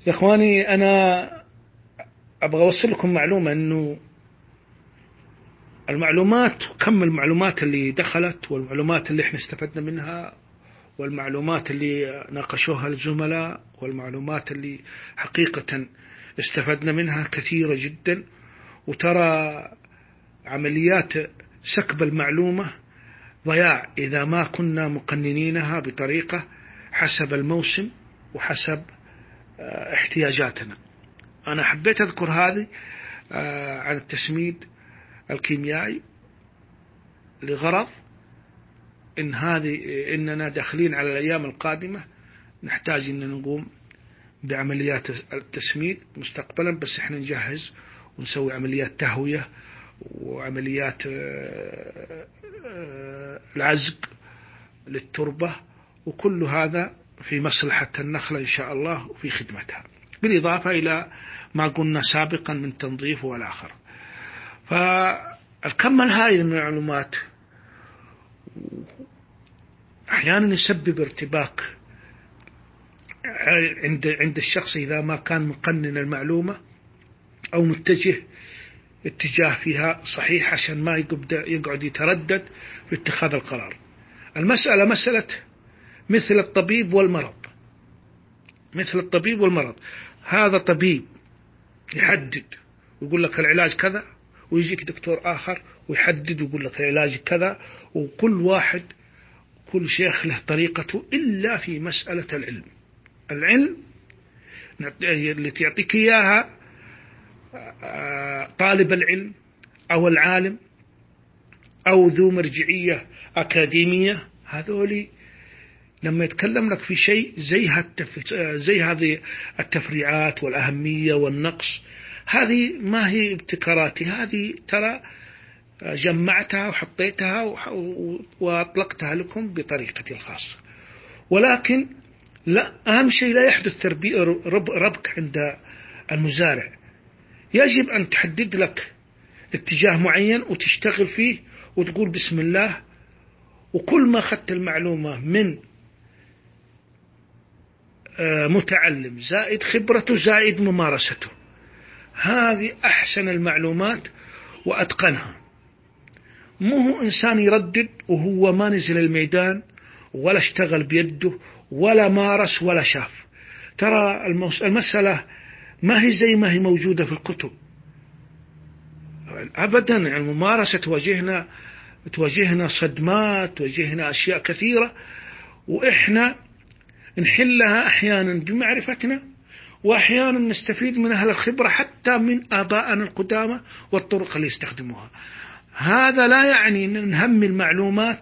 يا إخواني، أنا أبغى أوصل لكم معلومة، أنه المعلومات وكم المعلومات اللي دخلت، والمعلومات اللي احنا استفدنا منها، والمعلومات اللي ناقشوها الزملاء، والمعلومات اللي حقيقة استفدنا منها كثيرة جدا. وترى عمليات سكب المعلومة ضياع إذا ما كنا مقننينها بطريقة حسب الموسم وحسب احتياجاتنا. أنا حبيت أذكر هذه عن التسميد الكيميائي لغرض إننا داخلين على الأيام القادمة، نحتاج إن نقوم بعمليات التسميد مستقبلا، بس إحنا نجهز ونسوي عمليات تهوية وعمليات العزق للتربة، وكل هذا في مصلحة النخلة إن شاء الله وفي خدمتها، بالإضافة إلى ما قلنا سابقا من تنظيف والآخر. فالكم الهائل من المعلومات أحيانا يسبب ارتباك عند الشخص إذا ما كان مقنن المعلومة أو متجه اتجاه فيها صحيح، عشان ما يقعد يتردد في اتخاذ القرار. المسألة مسألة مثل الطبيب والمرض، مثل الطبيب والمرض. هذا طبيب يحدد ويقول لك العلاج كذا، ويجيك دكتور آخر ويحدد ويقول لك العلاج كذا، وكل واحد كل شيخ له طريقته، إلا في مسألة العلم اللي تعطيك إياها طالب العلم أو العالم أو ذو مرجعية أكاديمية. هذولي لما يتكلم لك في شيء زي هذه التفريعات والأهمية والنقص، هذه ما هي ابتكاراتي، هذه ترى جمعتها وحطيتها وأطلقتها لكم بطريقتي الخاصة. ولكن لا، أهم شيء لا يحدث ربك عند المزارع. يجب أن تحدد لك اتجاه معين وتشتغل فيه وتقول بسم الله، وكل ما أخذت المعلومة من متعلم زائد خبرته زائد ممارسته، هذه أحسن المعلومات وأتقنها. مو هو إنسان يردد وهو ما نزل الميدان ولا اشتغل بيده ولا مارس ولا شاف. ترى المسألة ما هي زي ما هي موجودة في الكتب أبدا. الممارسة تواجهنا صدمات، تواجهنا أشياء كثيرة، وإحنا نحلها أحيانا بمعرفتنا، وأحيانا نستفيد من أهل الخبرة حتى من آبائنا القدامى والطرق اللي يستخدموها. هذا لا يعني أن نهم المعلومات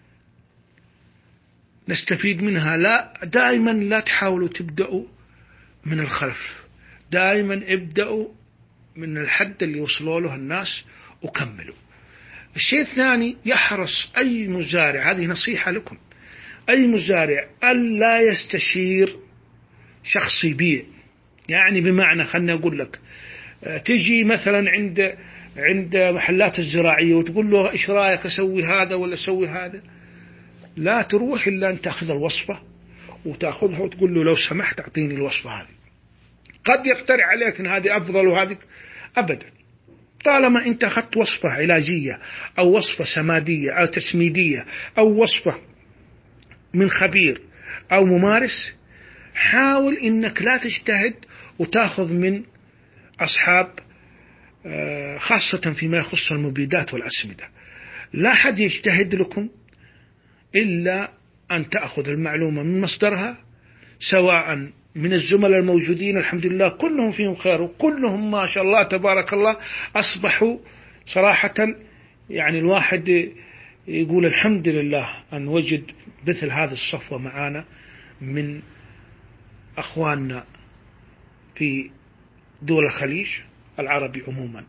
نستفيد منها، لا، دائما لا تحاولوا تبدأوا من الخلف، دائما ابدأوا من الحد اللي وصلوا له الناس وكملوا. الشيء الثاني، يحرص أي مزارع، هذه نصيحة لكم، أي مزارع ألا يستشير شخص يبيع. يعني بمعنى، خلنا أقول لك، تجي مثلا عند محلات الزراعية وتقول له إيش رأيك أسوي هذا ولا أسوي هذا، لا تروح إلا أن تأخذ الوصفة وتأخذها وتقول له لو سمحت أعطيني الوصفة هذه. قد يقترح عليك أن هذه أفضل وهذه أبدا. طالما أنت أخذت وصفة علاجية أو وصفة سمادية أو تسميدية أو وصفة من خبير أو ممارس، حاول إنك لا تجتهد وتأخذ من أصحاب، خاصة فيما يخص المبيدات والأسمدة. لا حد يجتهد لكم إلا أن تأخذ المعلومة من مصدرها، سواء من الزملاء الموجودين الحمد لله كلهم فيهم خير، وكلهم ما شاء الله تبارك الله أصبحوا صراحة، يعني الواحد يقول الحمد لله أن وجد مثل هذه الصفوة معانا من أخواننا في دول الخليج العربي عموما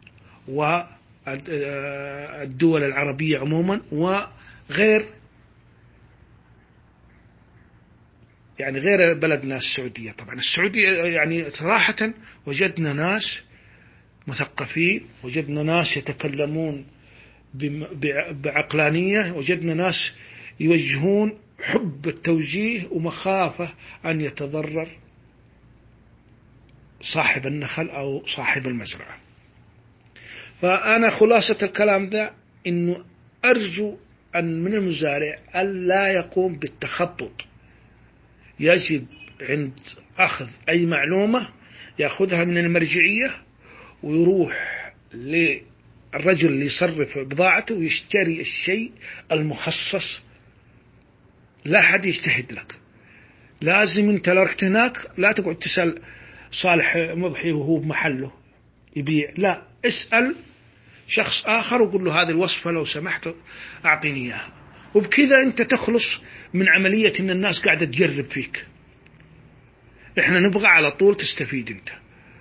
والدول العربية عموما، وغير يعني غير بلدنا السعودية. طبعا السعودية يعني صراحة وجدنا ناس مثقفين، وجدنا ناس يتكلمون بعقلانية، وجدنا ناس يوجهون حب التوجيه ومخافة أن يتضرر صاحب النخل أو صاحب المزرعة. فأنا خلاصة الكلام ده إنه أرجو أن من المزارع ألا يقوم بالتخطط. يجب عند أخذ أي معلومة يأخذها من المرجعية ويروح للرجل اللي يصرف بضاعته ويشتري الشيء المخصص. لا حد يجتهد لك. لازم انت لو رحت هناك لا تقعد تسأل صالح مضحي وهو بمحله يبيع، لا، اسأل شخص آخر وقل له هذه الوصفة لو سمحت أعطيني إياها. وبكذا أنت تخلص من عملية أن الناس قاعدة تجرب فيك. إحنا نبغى على طول تستفيد أنت.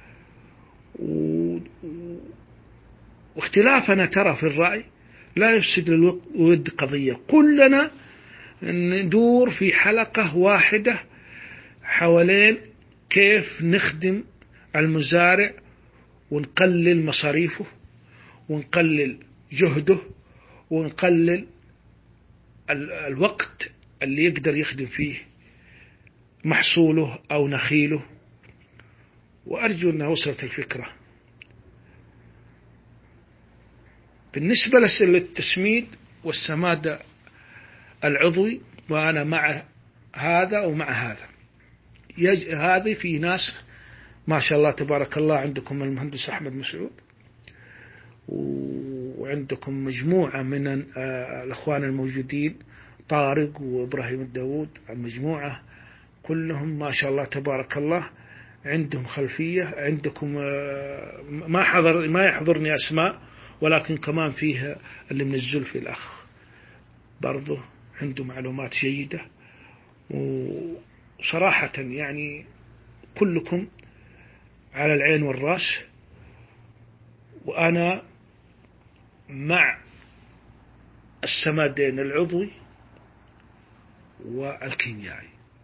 واختلافنا ترى في الرأي لا يفسد للود قضية. كلنا ندور في حلقة واحدة حوالين كيف نخدم المزارع ونقلل مصاريفه ونقلل جهده ونقلل الوقت اللي يقدر يخدم فيه محصوله أو نخيله. وأرجو أنها وصلت الفكرة. بالنسبة للتسميد والسماد العضوي، وأنا مع هذا ومع هذا. هذه في ناس ما شاء الله تبارك الله، عندكم المهندس أحمد مسعود وعندكم مجموعة من الأخوان الموجودين طارق وإبراهيم الداود، المجموعة كلهم ما شاء الله تبارك الله عندهم خلفية. عندكم ما يحضرني أسماء، ولكن كمان فيها اللي من الزلفي الأخ برضه عنده معلومات جيدة. وصراحة يعني كلكم على العين والرأس. وأنا مع السمادين العضوي والكيميائي،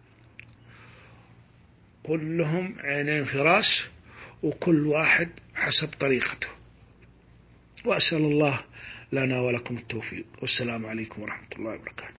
كلهم عينين في راس وكل واحد حسب طريقته. وأسأل الله لنا ولكم التوفيق. والسلام عليكم ورحمة الله وبركاته.